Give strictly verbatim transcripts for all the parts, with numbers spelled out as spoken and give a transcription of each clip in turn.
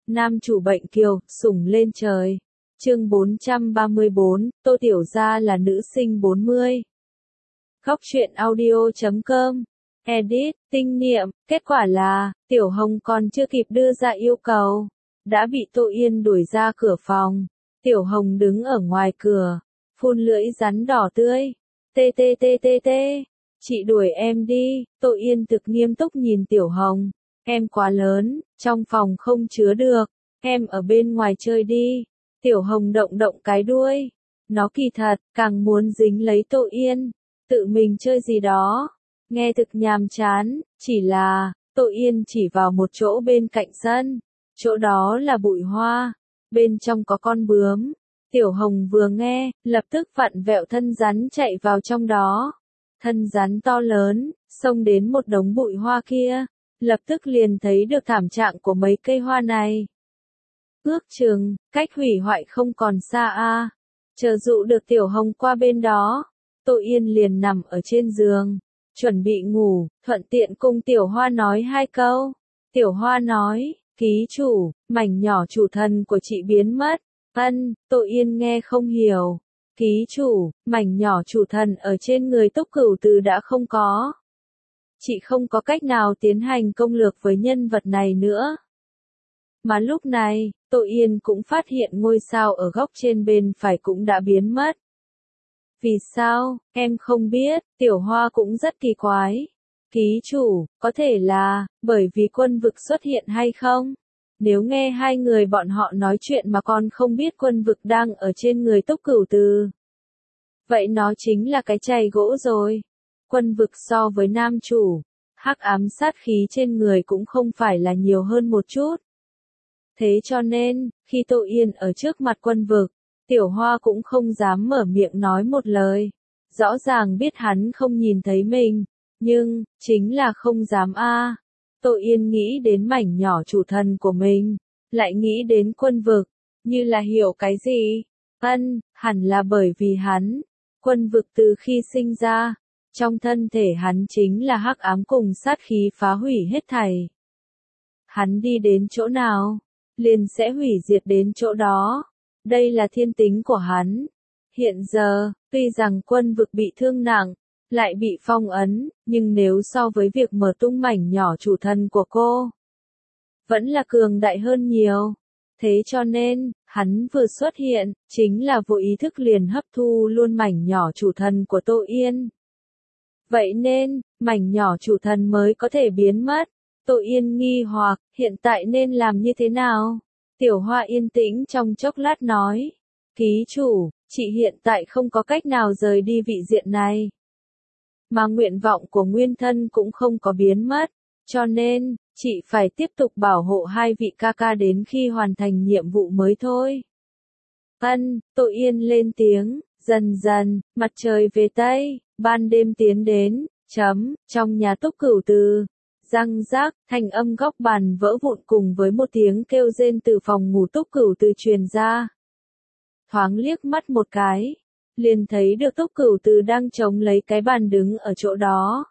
Nam chủ bệnh kiều, sủng lên trời. Chương bốn trăm ba mươi bốn, Tô Tiểu Gia là nữ sinh bốn mươi. Góc truyện audio chấm com. Edit, tinh niệm, kết quả là, Tiểu Hồng còn chưa kịp đưa ra yêu cầu, đã bị Tô Yên đuổi ra cửa phòng. Tiểu Hồng đứng ở ngoài cửa, phun lưỡi rắn đỏ tươi. Tê tê tê tê tê, chị đuổi em đi. Tô Yên thực nghiêm túc nhìn Tiểu Hồng. Em quá lớn, trong phòng không chứa được, em ở bên ngoài chơi đi. Tiểu Hồng động động cái đuôi. Nó kỳ thật, càng muốn dính lấy Tô Yên, tự mình chơi gì đó. Nghe thực nhàm chán, chỉ là, Tô Yên chỉ vào một chỗ bên cạnh sân. Chỗ đó là bụi hoa, bên trong có con bướm. Tiểu Hồng vừa nghe, lập tức vặn vẹo thân rắn chạy vào trong đó. Thân rắn to lớn, xông đến một đống bụi hoa kia, lập tức liền thấy được thảm trạng của mấy cây hoa này. Ước chừng, cách hủy hoại không còn xa a. À. Chờ dụ được Tiểu Hồng qua bên đó, Tô Yên liền nằm ở trên giường, chuẩn bị ngủ, thuận tiện cùng Tiểu Hoa nói hai câu. Tiểu Hoa nói, ký chủ, mảnh nhỏ chủ thần của chị biến mất. Ân, Tô Yên nghe không hiểu. Ký chủ, mảnh nhỏ chủ thần ở trên người Túc Cửu Từ đã không có. Chị không có cách nào tiến hành công lược với nhân vật này nữa. Mà lúc này, Tô Yên cũng phát hiện ngôi sao ở góc trên bên phải cũng đã biến mất. Vì sao, em không biết. Tiểu Hoa cũng rất kỳ quái. Ký chủ, có thể là, bởi vì quân vực xuất hiện hay không? Nếu nghe hai người bọn họ nói chuyện mà còn không biết quân vực đang ở trên người Túc Cửu Từ, vậy nó chính là cái chày gỗ rồi. Quân vực so với nam chủ, hắc ám sát khí trên người cũng không phải là nhiều hơn một chút. Thế cho nên, khi Tô Yên ở trước mặt quân vực, Tiểu Hoa cũng không dám mở miệng nói một lời. Rõ ràng biết hắn không nhìn thấy mình, nhưng, chính là không dám a. À. Tô Yên nghĩ đến mảnh nhỏ chủ thần của mình, lại nghĩ đến quân vực, như là hiểu cái gì. Ân, hẳn là bởi vì hắn, quân vực từ khi sinh ra, trong thân thể hắn chính là hắc ám cùng sát khí phá hủy hết thảy. Hắn đi đến chỗ nào, liền sẽ hủy diệt đến chỗ đó. Đây là thiên tính của hắn. Hiện giờ, tuy rằng quân vực bị thương nặng, lại bị phong ấn, nhưng nếu so với việc mở tung mảnh nhỏ chủ thần của cô, vẫn là cường đại hơn nhiều. Thế cho nên, hắn vừa xuất hiện, chính là vô ý thức liền hấp thu luôn mảnh nhỏ chủ thần của Tô Yên. Vậy nên, mảnh nhỏ chủ thần mới có thể biến mất. Tô Yên nghi hoặc, hiện tại nên làm như thế nào? Tiểu Hoa yên tĩnh trong chốc lát nói, ký chủ, chị hiện tại không có cách nào rời đi vị diện này. Mà nguyện vọng của nguyên thân cũng không có biến mất, cho nên, chị phải tiếp tục bảo hộ hai vị ca ca đến khi hoàn thành nhiệm vụ mới thôi. Ân, Tô Yên lên tiếng, dần dần, mặt trời về Tây, ban đêm tiến đến, chấm, trong nhà Túc Cửu Từ. Răng rác, thanh âm góc bàn vỡ vụn cùng với một tiếng kêu rên từ phòng ngủ Túc Cửu Từ truyền ra. Thoáng liếc mắt một cái, liền thấy được Túc Cửu Từ đang chống lấy cái bàn đứng ở chỗ đó.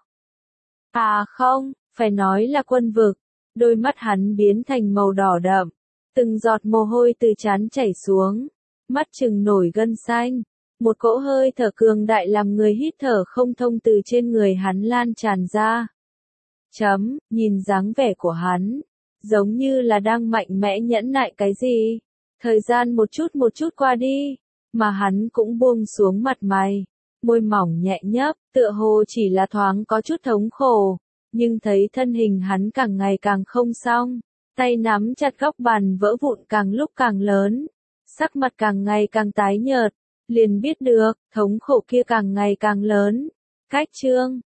À không, phải nói là quân vực. Đôi mắt hắn biến thành màu đỏ đậm, từng giọt mồ hôi từ trán chảy xuống, mắt trừng nổi gân xanh. Một cỗ hơi thở cường đại làm người hít thở không thông từ trên người hắn lan tràn ra. Chấm, nhìn dáng vẻ của hắn, giống như là đang mạnh mẽ nhẫn nại cái gì. Thời gian một chút một chút qua đi, mà hắn cũng buông xuống mặt mày, môi mỏng nhẹ nhấp, tựa hồ chỉ là thoáng có chút thống khổ, nhưng thấy thân hình hắn càng ngày càng không xong, tay nắm chặt góc bàn vỡ vụn càng lúc càng lớn, sắc mặt càng ngày càng tái nhợt, liền biết được, thống khổ kia càng ngày càng lớn. Cách chương